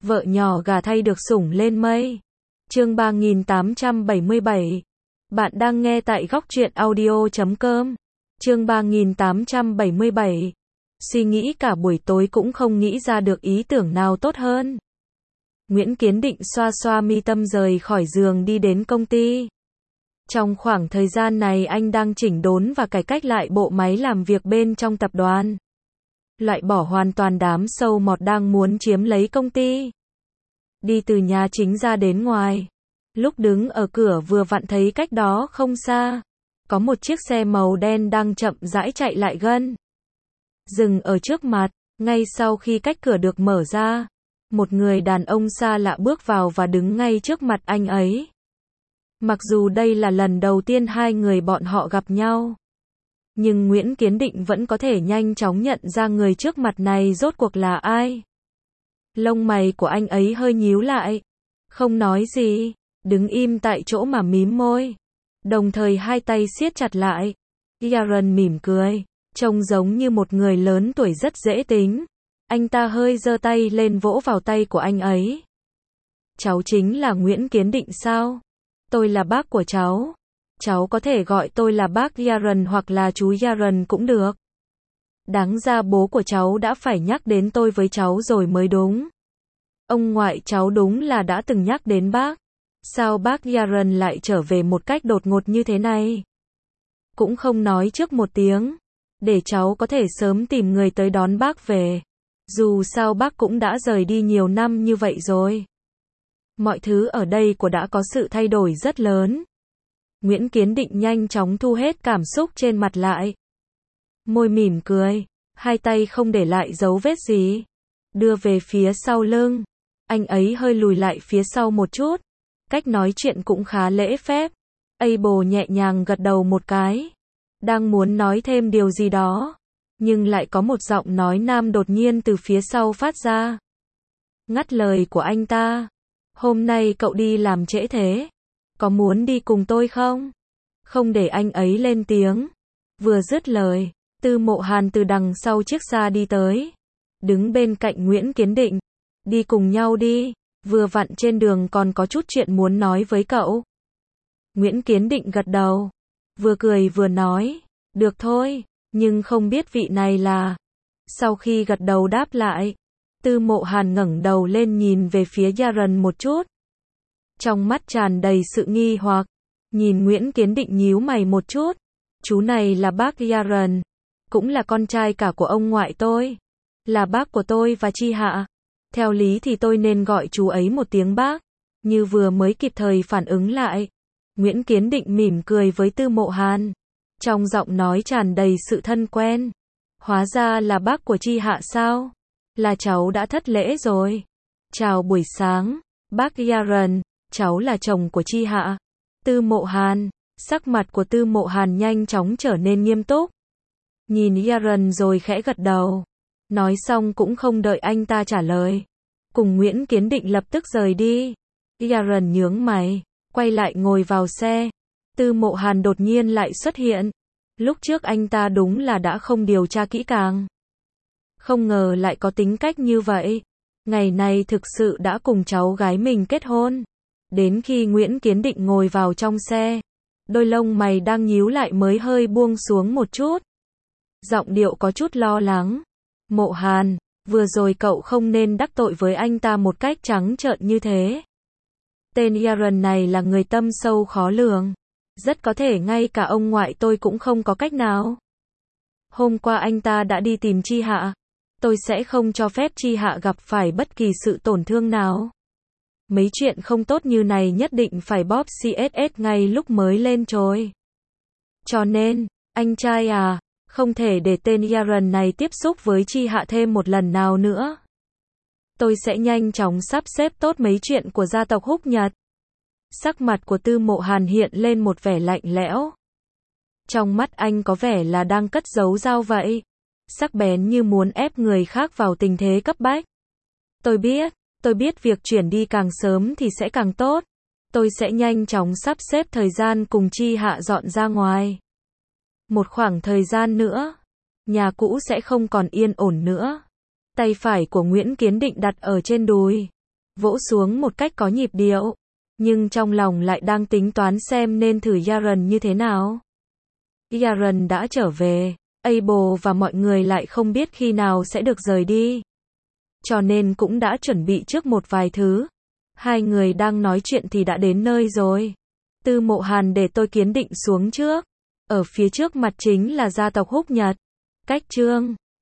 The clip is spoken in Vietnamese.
Vợ nhỏ gà thay được sủng lên mây. Chương 3877. Bạn đang nghe tại góc truyện audio.com. Chương 3877. Suy nghĩ cả buổi tối cũng không nghĩ ra được ý tưởng nào tốt hơn. Nguyễn Kiến Định xoa xoa mi tâm rời khỏi giường đi đến công ty. Trong khoảng thời gian này anh đang chỉnh đốn và cải cách lại bộ máy làm việc bên trong tập đoàn. Loại bỏ hoàn toàn đám sâu mọt đang muốn chiếm lấy công ty. Đi từ nhà chính ra đến ngoài. Lúc đứng ở cửa vừa vặn thấy cách đó không xa. Có một chiếc xe màu đen đang chậm rãi chạy lại gần. Dừng ở trước mặt, ngay sau khi cách cửa được mở ra. Một người đàn ông xa lạ bước vào và đứng ngay trước mặt anh ấy. Mặc dù đây là lần đầu tiên hai người bọn họ gặp nhau. Nhưng Nguyễn Kiến Định vẫn có thể nhanh chóng nhận ra người trước mặt này rốt cuộc là ai. Lông mày của anh ấy hơi nhíu lại. Không nói gì, đứng im tại chỗ mà mím môi. Đồng thời hai tay siết chặt lại. Yaron mỉm cười, trông giống như một người lớn tuổi rất dễ tính. Anh ta hơi giơ tay lên vỗ vào tay của anh ấy. Cháu chính là Nguyễn Kiến Định sao? Tôi là bác của cháu. Cháu có thể gọi tôi là bác Yaron hoặc là chú Yaron cũng được. Đáng ra bố của cháu đã phải nhắc đến tôi với cháu rồi mới đúng. Ông ngoại cháu đúng là đã từng nhắc đến bác. Sao bác Yaron lại trở về một cách đột ngột như thế này? Cũng không nói trước một tiếng. Để cháu có thể sớm tìm người tới đón bác về. Dù sao bác cũng đã rời đi nhiều năm như vậy rồi. Mọi thứ ở đây của đã có sự thay đổi rất lớn. Nguyễn Kiến Định nhanh chóng thu hết cảm xúc trên mặt lại. Môi mỉm cười, hai tay không để lại dấu vết gì. Đưa về phía sau lưng. Anh ấy hơi lùi lại phía sau một chút. Cách nói chuyện cũng khá lễ phép. Abel nhẹ nhàng gật đầu một cái. Đang muốn nói thêm điều gì đó. Nhưng lại có một giọng nói nam đột nhiên từ phía sau phát ra. Ngắt lời của anh ta. Hôm nay cậu đi làm trễ thế. Có muốn đi cùng tôi không? Không để anh ấy lên tiếng. Vừa dứt lời, Tư Mộ Hàn từ đằng sau chiếc xa đi tới. Đứng bên cạnh Nguyễn Kiến Định. Đi cùng nhau đi. Vừa vặn trên đường còn có chút chuyện muốn nói với cậu. Nguyễn Kiến Định gật đầu. Vừa cười vừa nói. Được thôi, nhưng không biết vị này là. Sau khi gật đầu đáp lại. Tư Mộ Hàn ngẩng đầu lên nhìn về phía Yaron một chút. Trong mắt tràn đầy sự nghi hoặc. Nhìn Nguyễn Kiến Định nhíu mày một chút. Chú này là bác Yaron. Cũng là con trai cả của ông ngoại tôi. Là bác của tôi và Chi Hạ. Theo lý thì tôi nên gọi chú ấy một tiếng bác. Như vừa mới kịp thời phản ứng lại. Nguyễn Kiến Định mỉm cười với Tư Mộ Hàn. Trong giọng nói tràn đầy sự thân quen. Hóa ra là bác của Chi Hạ sao? Là cháu đã thất lễ rồi. Chào buổi sáng, bác Yaron, cháu là chồng của Chi Hạ. Tư Mộ Hàn, sắc mặt của Tư Mộ Hàn nhanh chóng trở nên nghiêm túc. Nhìn Yaron rồi khẽ gật đầu. Nói xong cũng không đợi anh ta trả lời. Cùng Nguyễn Kiến Định lập tức rời đi. Yaron nhướng mày, quay lại ngồi vào xe. Tư Mộ Hàn đột nhiên lại xuất hiện. Lúc trước anh ta đúng là đã không điều tra kỹ càng. Không ngờ lại có tính cách như vậy. Ngày này thực sự đã cùng cháu gái mình kết hôn. Đến khi Nguyễn Kiến Định ngồi vào trong xe, đôi lông mày đang nhíu lại mới hơi buông xuống một chút. Giọng điệu có chút lo lắng. Mộ Hàn, vừa rồi cậu không nên đắc tội với anh ta một cách trắng trợn như thế. Tên Yaron này là người tâm sâu khó lường. Rất có thể ngay cả ông ngoại tôi cũng không có cách nào. Hôm qua anh ta đã đi tìm Chi Hạ. Tôi sẽ không cho phép Chi Hạ gặp phải bất kỳ sự tổn thương nào. Mấy chuyện không tốt như này nhất định phải bóp CSS ngay lúc mới lên trồi. Cho nên, anh trai à, không thể để tên Yaron này tiếp xúc với Chi Hạ thêm một lần nào nữa. Tôi sẽ nhanh chóng sắp xếp tốt mấy chuyện của gia tộc Húc Nhật. Sắc mặt của Tư Mộ Hàn hiện lên một vẻ lạnh lẽo. Trong mắt anh có vẻ là đang cất giấu dao vậy. Sắc bén như muốn ép người khác vào tình thế cấp bách. Tôi biết việc chuyển đi càng sớm thì sẽ càng tốt. Tôi sẽ nhanh chóng sắp xếp thời gian cùng Chi Hạ dọn ra ngoài. Một khoảng thời gian nữa, nhà cũ sẽ không còn yên ổn nữa. Tay phải của Nguyễn Kiến Định đặt ở trên đùi. vỗ xuống một cách có nhịp điệu. Nhưng trong lòng lại đang tính toán xem nên thử Yaren như thế nào. Yaren đã trở về, Abel và mọi người lại không biết khi nào sẽ được rời đi. Cho nên cũng đã chuẩn bị trước một vài thứ. Hai người đang nói chuyện thì đã đến nơi rồi. Tư Mộ Hàn để tôi kiến định xuống trước. Ở phía trước mặt chính là gia tộc Húc Nhật. Cách Trương